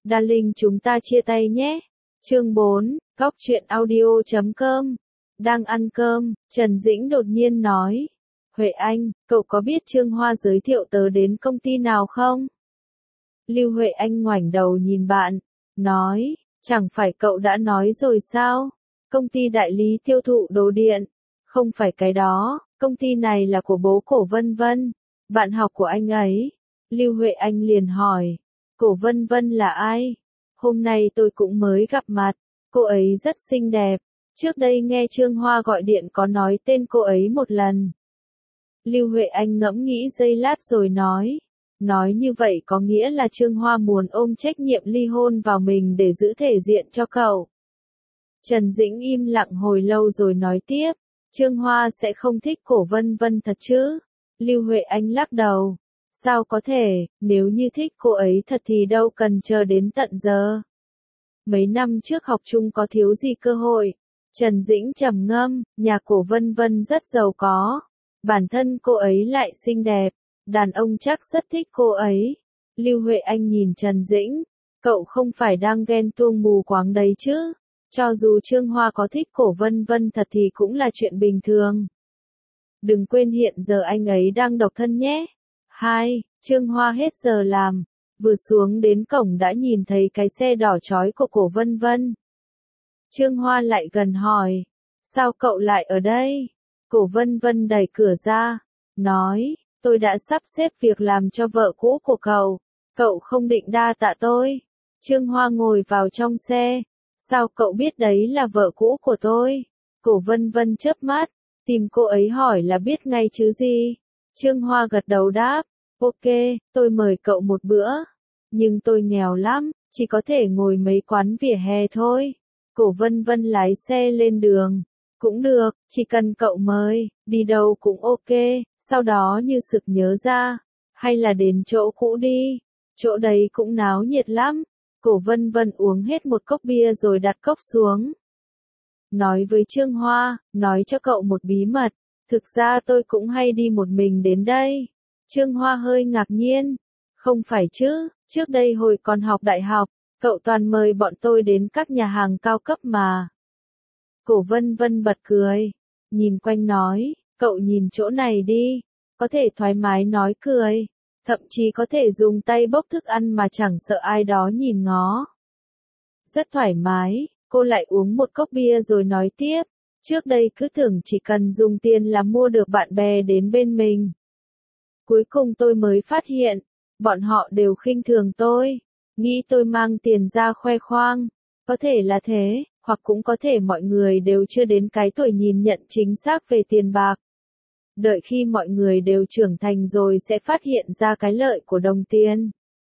Darling chúng ta chia tay nhé. Chương 4, Góc truyện audio.com. Đang ăn cơm, Trần Dĩnh đột nhiên nói. Huệ Anh, cậu có biết Trương Hoa giới thiệu tớ đến công ty nào không? Lưu Huệ Anh ngoảnh đầu nhìn bạn, nói, chẳng phải cậu đã nói rồi sao? Công ty đại lý tiêu thụ đồ điện. Không phải cái đó, công ty này là của bố Cổ Vân Vân, bạn học của anh ấy. Lưu Huệ Anh liền hỏi, Cổ Vân Vân là ai? Hôm nay tôi cũng mới gặp mặt, cô ấy rất xinh đẹp. Trước đây nghe Trương Hoa gọi điện có nói tên cô ấy một lần. Lưu Huệ Anh ngẫm nghĩ giây lát rồi nói như vậy có nghĩa là Trương Hoa muốn ôm trách nhiệm ly hôn vào mình để giữ thể diện cho cậu. Trần Dĩnh im lặng hồi lâu rồi nói tiếp, Trương Hoa sẽ không thích Cổ Vân Vân thật chứ? Lưu Huệ Anh lắc đầu, sao có thể, nếu như thích cô ấy thật thì đâu cần chờ đến tận giờ. Mấy năm trước học chung có thiếu gì cơ hội. Trần Dĩnh trầm ngâm, nhà Cổ Vân Vân rất giàu có. Bản thân cô ấy lại xinh đẹp, đàn ông chắc rất thích cô ấy. Lưu Huệ Anh nhìn Trần Dĩnh, cậu không phải đang ghen tuông mù quáng đấy chứ? Cho dù Trương Hoa có thích Cổ Vân Vân thật thì cũng là chuyện bình thường. Đừng quên hiện giờ anh ấy đang độc thân nhé. 2. Trương Hoa hết giờ làm, vừa xuống đến cổng đã nhìn thấy cái xe đỏ chói của Cổ Vân Vân. Trương Hoa lại gần hỏi, sao cậu lại ở đây? Cổ Vân Vân đẩy cửa ra, nói, tôi đã sắp xếp việc làm cho vợ cũ của cậu không định đa tạ tôi. Trương Hoa ngồi vào trong xe, sao cậu biết đấy là vợ cũ của tôi? Cổ Vân Vân chớp mắt, tìm cô ấy hỏi là biết ngay chứ gì. Trương Hoa gật đầu đáp, ok, tôi mời cậu một bữa. Nhưng tôi nghèo lắm, chỉ có thể ngồi mấy quán vỉa hè thôi. Cổ Vân Vân lái xe lên đường. Cũng được, chỉ cần cậu mời, đi đâu cũng ok. Sau đó như sực nhớ ra, hay là đến chỗ cũ đi. Chỗ đấy cũng náo nhiệt lắm. Cổ Vân Vân uống hết một cốc bia rồi đặt cốc xuống. Nói với Trương Hoa, nói cho cậu một bí mật. Thực ra tôi cũng hay đi một mình đến đây. Trương Hoa hơi ngạc nhiên. Không phải chứ, trước đây hồi còn học đại học, cậu toàn mời bọn tôi đến các nhà hàng cao cấp mà. Cổ Vân Vân bật cười, nhìn quanh nói, cậu nhìn chỗ này đi, có thể thoải mái nói cười, thậm chí có thể dùng tay bốc thức ăn mà chẳng sợ ai đó nhìn ngó. Rất thoải mái, cô lại uống một cốc bia rồi nói tiếp, trước đây cứ tưởng chỉ cần dùng tiền là mua được bạn bè đến bên mình. Cuối cùng tôi mới phát hiện, bọn họ đều khinh thường tôi, nghĩ tôi mang tiền ra khoe khoang, có thể là thế. Hoặc cũng có thể mọi người đều chưa đến cái tuổi nhìn nhận chính xác về tiền bạc. Đợi khi mọi người đều trưởng thành rồi sẽ phát hiện ra cái lợi của đồng tiền.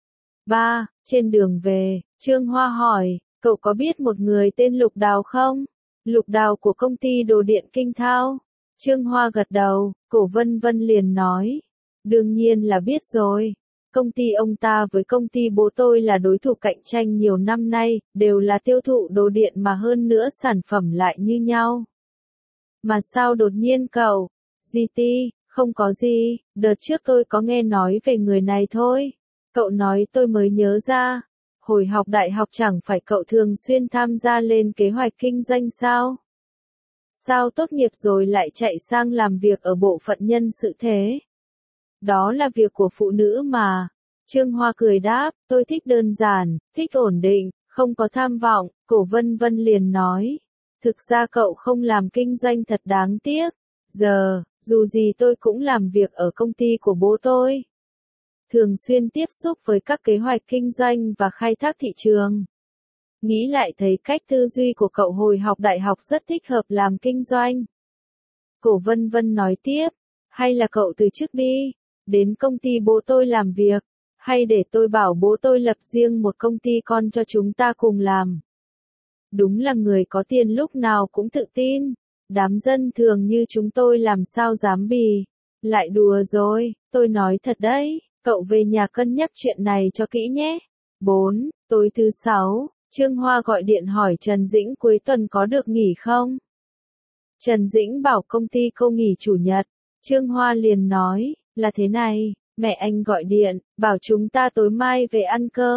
3. Trên đường về, Trương Hoa hỏi, cậu có biết một người tên Lục Đào không? Lục Đào của công ty đồ điện Kinh Thao. Trương Hoa gật đầu, Cổ Vân Vân liền nói. Đương nhiên là biết rồi. Công ty ông ta với công ty bố tôi là đối thủ cạnh tranh nhiều năm nay, đều là tiêu thụ đồ điện mà hơn nữa sản phẩm lại như nhau. Mà sao đột nhiên cậu? GT, không có gì, đợt trước tôi có nghe nói về người này thôi. Cậu nói tôi mới nhớ ra. Hồi học đại học chẳng phải cậu thường xuyên tham gia lên kế hoạch kinh doanh sao? Sao tốt nghiệp rồi lại chạy sang làm việc ở bộ phận nhân sự thế? Đó là việc của phụ nữ mà. Trương Hoa cười đáp, tôi thích đơn giản, thích ổn định, không có tham vọng. Cổ Vân Vân liền nói. Thực ra cậu không làm kinh doanh thật đáng tiếc. Giờ, dù gì tôi cũng làm việc ở công ty của bố tôi. Thường xuyên tiếp xúc với các kế hoạch kinh doanh và khai thác thị trường. Nghĩ lại thấy cách tư duy của cậu hồi học đại học rất thích hợp làm kinh doanh. Cổ Vân Vân nói tiếp, hay là cậu từ chức đi, đến công ty bố tôi làm việc, hay để tôi bảo bố tôi lập riêng một công ty con cho chúng ta cùng làm. Đúng là người có tiền lúc nào cũng tự tin, đám dân thường như chúng tôi làm sao dám bì. Lại đùa rồi, tôi nói thật đấy, cậu về nhà cân nhắc chuyện này cho kỹ nhé. 4. Tối thứ 6, Trương Hoa gọi điện hỏi Trần Dĩnh cuối tuần có được nghỉ không? Trần Dĩnh bảo công ty cô nghỉ chủ nhật. Trương Hoa liền nói, là thế này, mẹ anh gọi điện, bảo chúng ta tối mai về ăn cơm.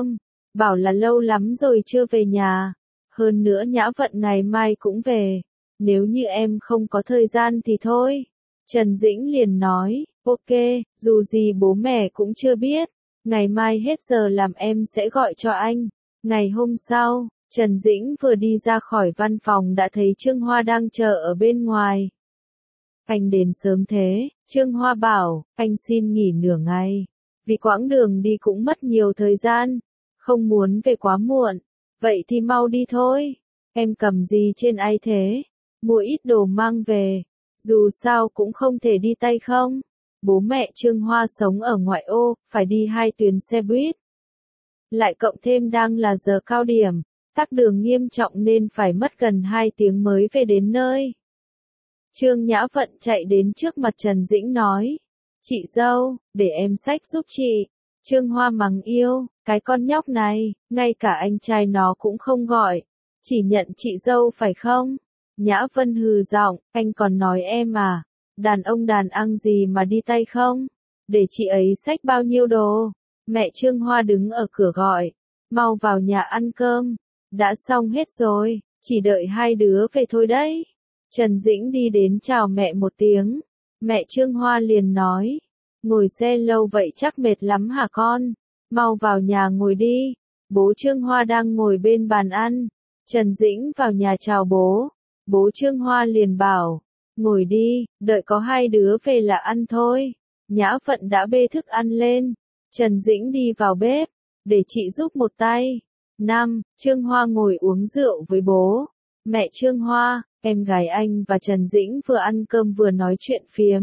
bảo là lâu lắm rồi chưa về nhà. Hơn nữa Nhã Vận ngày mai cũng về. Nếu như em không có thời gian thì thôi. Trần Dĩnh liền nói, ok, dù gì bố mẹ cũng chưa biết. Ngày mai hết giờ làm em sẽ gọi cho anh. Ngày hôm sau, Trần Dĩnh vừa đi ra khỏi văn phòng đã thấy Trương Hoa đang chờ ở bên ngoài. Anh đến sớm thế, Trương Hoa bảo, anh xin nghỉ nửa ngày. Vì quãng đường đi cũng mất nhiều thời gian. Không muốn về quá muộn. Vậy thì mau đi thôi. Em cầm gì trên ai thế? Mua ít đồ mang về. Dù sao cũng không thể đi tay không. Bố mẹ Trương Hoa sống ở ngoại ô, phải đi 2 tuyến xe buýt. Lại cộng thêm đang là giờ cao điểm, tắc đường nghiêm trọng nên phải mất gần 2 tiếng mới về đến nơi. Trương Nhã Vận chạy đến trước mặt Trần Dĩnh nói, chị dâu, để em xách giúp chị. Trương Hoa mắng yêu, cái con nhóc này, ngay cả anh trai nó cũng không gọi, chỉ nhận chị dâu phải không? Nhã Vân hừ giọng, anh còn nói em à, đàn ông đàn ăn gì mà đi tay không? Để chị ấy xách bao nhiêu đồ? Mẹ Trương Hoa đứng ở cửa gọi, mau vào nhà ăn cơm, đã xong hết rồi, chỉ đợi 2 đứa về thôi đấy. Trần Dĩnh đi đến chào mẹ một tiếng, mẹ Trương Hoa liền nói, ngồi xe lâu vậy chắc mệt lắm hả con, mau vào nhà ngồi đi. Bố Trương Hoa đang ngồi bên bàn ăn, Trần Dĩnh vào nhà chào bố, bố Trương Hoa liền bảo, ngồi đi, đợi có 2 đứa về là ăn thôi. Nhã Vận đã bê thức ăn lên, Trần Dĩnh đi vào bếp, để chị giúp một tay. Trương Hoa ngồi uống rượu với bố, mẹ Trương Hoa, em gái anh và Trần Dĩnh vừa ăn cơm vừa nói chuyện phiếm.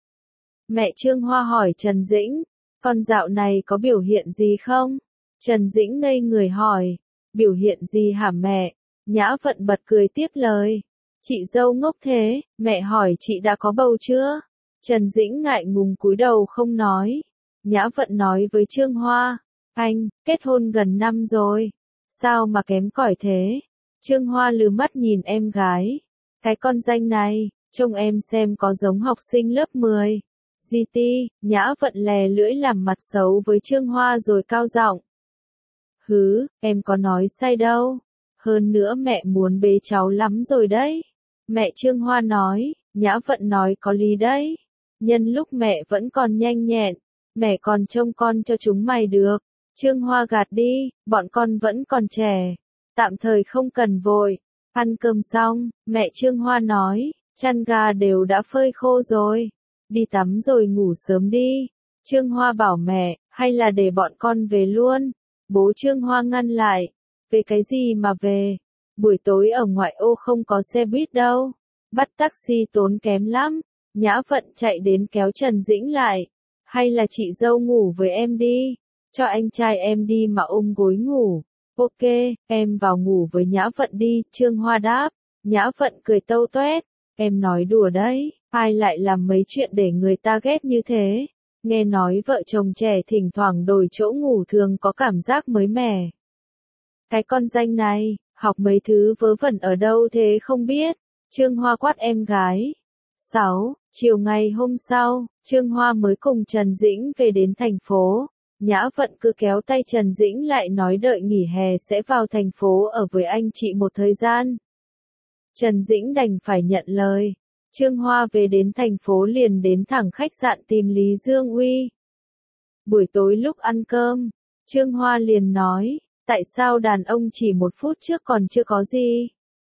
Mẹ Trương Hoa hỏi Trần Dĩnh, con dạo này có biểu hiện gì không? Trần Dĩnh ngây người hỏi, biểu hiện gì hả mẹ? Nhã Vận bật cười tiếp lời, chị dâu ngốc thế, mẹ hỏi chị đã có bầu chưa? Trần Dĩnh ngại ngùng cúi đầu không nói. Nhã Vận nói với Trương Hoa, anh, kết hôn gần năm rồi, sao mà kém cỏi thế? Trương Hoa lừ mắt nhìn em gái, cái con danh này, trông em xem có giống học sinh lớp 10. GT, Nhã Vận lè lưỡi làm mặt xấu với Trương Hoa rồi cao giọng. Hứ, em có nói sai đâu. Hơn nữa mẹ muốn bế cháu lắm rồi đấy. Mẹ Trương Hoa nói, Nhã Vận nói có lý đấy. Nhân lúc mẹ vẫn còn nhanh nhẹn, mẹ còn trông con cho chúng mày được. Trương Hoa gạt đi, bọn con vẫn còn trẻ. Tạm thời không cần vội. Ăn cơm xong, mẹ Trương Hoa nói, chăn gà đều đã phơi khô rồi. Đi tắm rồi ngủ sớm đi. Trương Hoa bảo mẹ, hay là để bọn con về luôn. Bố Trương Hoa ngăn lại. Về cái gì mà về? Buổi tối ở ngoại ô không có xe buýt đâu. Bắt taxi tốn kém lắm. Nhã Vận chạy đến kéo Trần Dĩnh lại. Hay là chị dâu ngủ với em đi. Cho anh trai em đi mà ôm gối ngủ. Ok, em vào ngủ với Nhã Vận đi, Trương Hoa đáp. Nhã Vận cười tâu toét. Em nói đùa đấy, ai lại làm mấy chuyện để người ta ghét như thế. Nghe nói vợ chồng trẻ thỉnh thoảng đổi chỗ ngủ thường có cảm giác mới mẻ. Cái con danh này, học mấy thứ vớ vẩn ở đâu thế không biết. Trương Hoa quát em gái. 6. Chiều ngày hôm sau, Trương Hoa mới cùng Trần Dĩnh về đến thành phố. Nhã Vận cứ kéo tay Trần Dĩnh lại nói đợi nghỉ hè sẽ vào thành phố ở với anh chị một thời gian. Trần Dĩnh đành phải nhận lời. Trương Hoa về đến thành phố liền đến thẳng khách sạn tìm Lý Dương Uy. Buổi tối lúc ăn cơm, Trương Hoa liền nói, tại sao đàn ông chỉ 1 phút trước còn chưa có gì?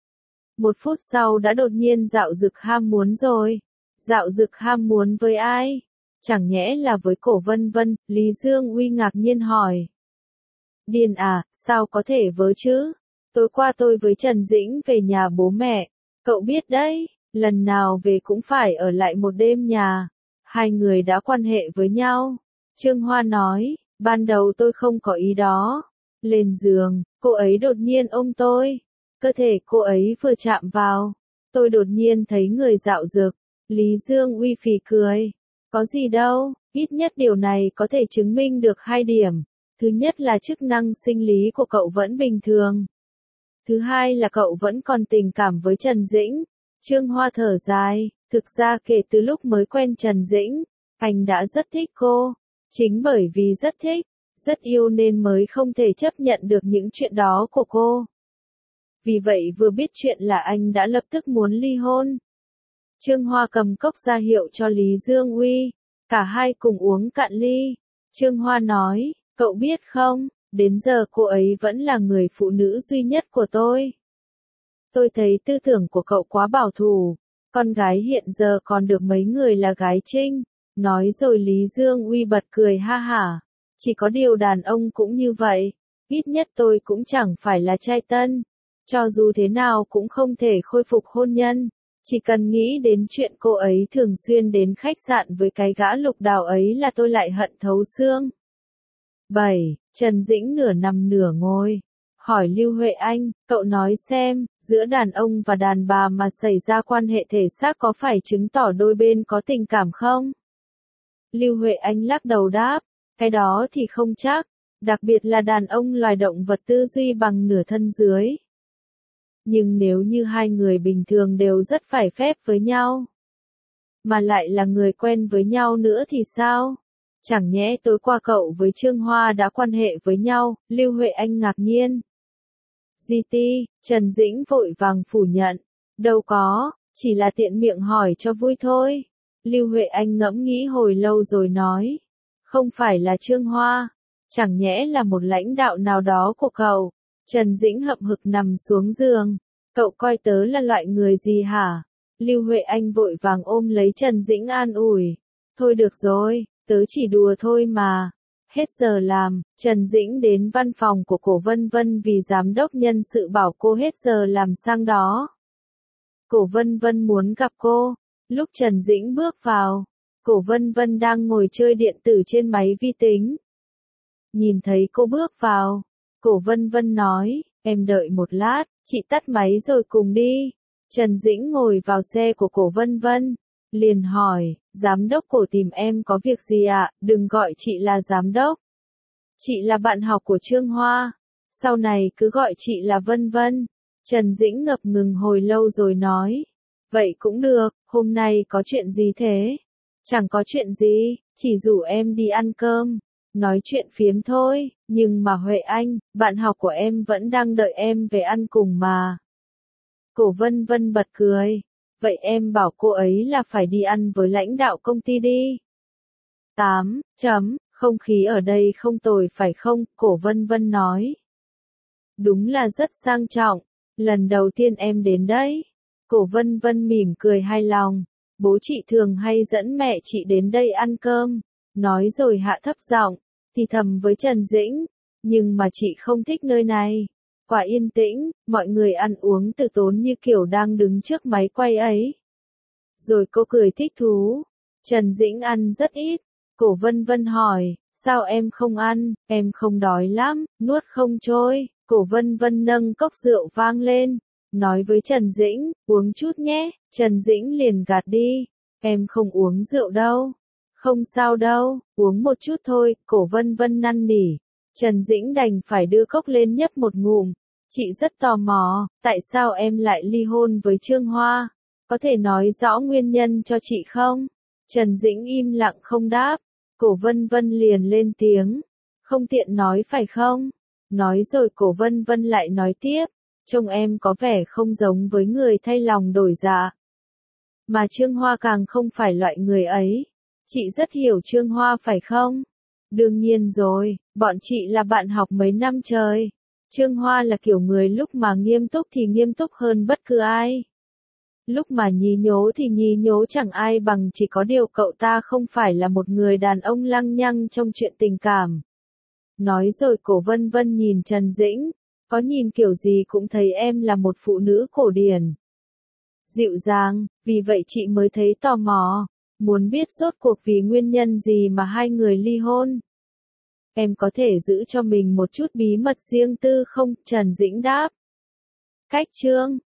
1 phút sau đã đột nhiên dạo dực ham muốn rồi. Dạo dực ham muốn với ai? Chẳng nhẽ là với Cổ Vân Vân? Lý Dương Uy ngạc nhiên hỏi. Điên à, sao có thể vớ chứ? Tối qua tôi với Trần Dĩnh về nhà bố mẹ, cậu biết đấy, lần nào về cũng phải ở lại một đêm nhà. 2 người đã quan hệ với nhau. Trương Hoa nói, ban đầu tôi không có ý đó. Lên giường, cô ấy đột nhiên ôm tôi. Cơ thể cô ấy vừa chạm vào, tôi đột nhiên thấy người dạo dực. Lý Dương Uy phì cười. Có gì đâu, ít nhất điều này có thể chứng minh được 2 điểm. Thứ nhất là chức năng sinh lý của cậu vẫn bình thường. Thứ hai là cậu vẫn còn tình cảm với Trần Dĩnh. Trương Hoa thở dài, thực ra kể từ lúc mới quen Trần Dĩnh, anh đã rất thích cô. Chính bởi vì rất thích, rất yêu nên mới không thể chấp nhận được những chuyện đó của cô. Vì vậy vừa biết chuyện là anh đã lập tức muốn ly hôn. Trương Hoa cầm cốc ra hiệu cho Lý Dương Uy, cả hai cùng uống cạn ly. Trương Hoa nói, cậu biết không, đến giờ cô ấy vẫn là người phụ nữ duy nhất của tôi. Tôi thấy tư tưởng của cậu quá bảo thủ, con gái hiện giờ còn được mấy người là gái trinh. Nói rồi Lý Dương Uy bật cười ha hả, chỉ có điều đàn ông cũng như vậy, ít nhất tôi cũng chẳng phải là trai tân. Cho dù thế nào cũng không thể khôi phục hôn nhân, chỉ cần nghĩ đến chuyện cô ấy thường xuyên đến khách sạn với cái gã Lục Đào ấy là tôi lại hận thấu xương. 7. Trần Dĩnh nửa nằm nửa ngồi, hỏi Lưu Huệ Anh, cậu nói xem, giữa đàn ông và đàn bà mà xảy ra quan hệ thể xác có phải chứng tỏ đôi bên có tình cảm không? Lưu Huệ Anh lắc đầu đáp, cái đó thì không chắc, đặc biệt là đàn ông loài động vật tư duy bằng nửa thân dưới. Nhưng nếu như hai người bình thường đều rất phải phép với nhau, mà lại là người quen với nhau nữa thì sao? Chẳng nhẽ tối qua cậu với Trương Hoa đã quan hệ với nhau? Lưu Huệ Anh ngạc nhiên. GT, Trần Dĩnh vội vàng phủ nhận. Đâu có, chỉ là tiện miệng hỏi cho vui thôi. Lưu Huệ Anh ngẫm nghĩ hồi lâu rồi nói. Không phải là Trương Hoa, chẳng nhẽ là một lãnh đạo nào đó của cậu. Trần Dĩnh hậm hực nằm xuống giường. Cậu coi tớ là loại người gì hả? Lưu Huệ Anh vội vàng ôm lấy Trần Dĩnh an ủi. Thôi được rồi, tớ chỉ đùa thôi mà. Hết giờ làm, Trần Dĩnh đến văn phòng của Cổ Vân Vân vì giám đốc nhân sự bảo cô hết giờ làm sang đó. Cổ Vân Vân muốn gặp cô. Lúc Trần Dĩnh bước vào, Cổ Vân Vân đang ngồi chơi điện tử trên máy vi tính. Nhìn thấy cô bước vào, Cổ Vân Vân nói, em đợi một lát, chị tắt máy rồi cùng đi. Trần Dĩnh ngồi vào xe của Cổ Vân Vân, liền hỏi, giám đốc Cổ tìm em có việc gì ạ? Đừng gọi chị là giám đốc. Chị là bạn học của Trương Hoa, sau này cứ gọi chị là Vân Vân. Trần Dĩnh ngập ngừng hồi lâu rồi nói, vậy cũng được, hôm nay có chuyện gì thế? Chẳng có chuyện gì, chỉ rủ em đi ăn cơm, nói chuyện phiếm thôi, nhưng mà Huệ Anh, bạn học của em vẫn đang đợi em về ăn cùng mà. Cổ Vân Vân bật cười, vậy em bảo cô ấy là phải đi ăn với lãnh đạo công ty đi. 8. Không khí ở đây không tồi phải không? Cổ Vân Vân nói. Đúng là rất sang trọng, lần đầu tiên em đến đấy. Cổ Vân Vân mỉm cười hài lòng, bố chị thường hay dẫn mẹ chị đến đây ăn cơm, nói rồi hạ thấp giọng, thì thầm với Trần Dĩnh, nhưng mà chị không thích nơi này. Quả yên tĩnh, mọi người ăn uống từ tốn như kiểu đang đứng trước máy quay ấy. Rồi cô cười thích thú. Trần Dĩnh ăn rất ít. Cổ Vân Vân hỏi, sao em không ăn, em không đói lắm, nuốt không trôi. Cổ Vân Vân nâng cốc rượu vang lên, nói với Trần Dĩnh, uống chút nhé. Trần Dĩnh liền gạt đi, em không uống rượu đâu. Không sao đâu, uống một chút thôi. Cổ Vân Vân năn nỉ. Trần Dĩnh đành phải đưa cốc lên nhấp một ngụm. Chị rất tò mò, tại sao em lại ly hôn với Trương Hoa? Có thể nói rõ nguyên nhân cho chị không? Trần Dĩnh im lặng không đáp. Cổ Vân Vân liền lên tiếng. Không tiện nói phải không? Nói rồi Cổ Vân Vân lại nói tiếp. Trông em có vẻ không giống với người thay lòng đổi dạ. Mà Trương Hoa càng không phải loại người ấy. Chị rất hiểu Trương Hoa phải không? Đương nhiên rồi, bọn chị là bạn học mấy năm trời. Trương Hoa là kiểu người lúc mà nghiêm túc thì nghiêm túc hơn bất cứ ai. Lúc mà nhí nhố thì nhí nhố chẳng ai bằng, chỉ có điều cậu ta không phải là một người đàn ông lăng nhăng trong chuyện tình cảm. Nói rồi Cổ Vân Vân nhìn Trần Dĩnh, có nhìn kiểu gì cũng thấy em là một phụ nữ cổ điển. Dịu dàng, vì vậy chị mới thấy tò mò, muốn biết rốt cuộc vì nguyên nhân gì mà hai người ly hôn. Em có thể giữ cho mình một chút bí mật riêng tư không? Trần Dĩnh đáp. Cách chương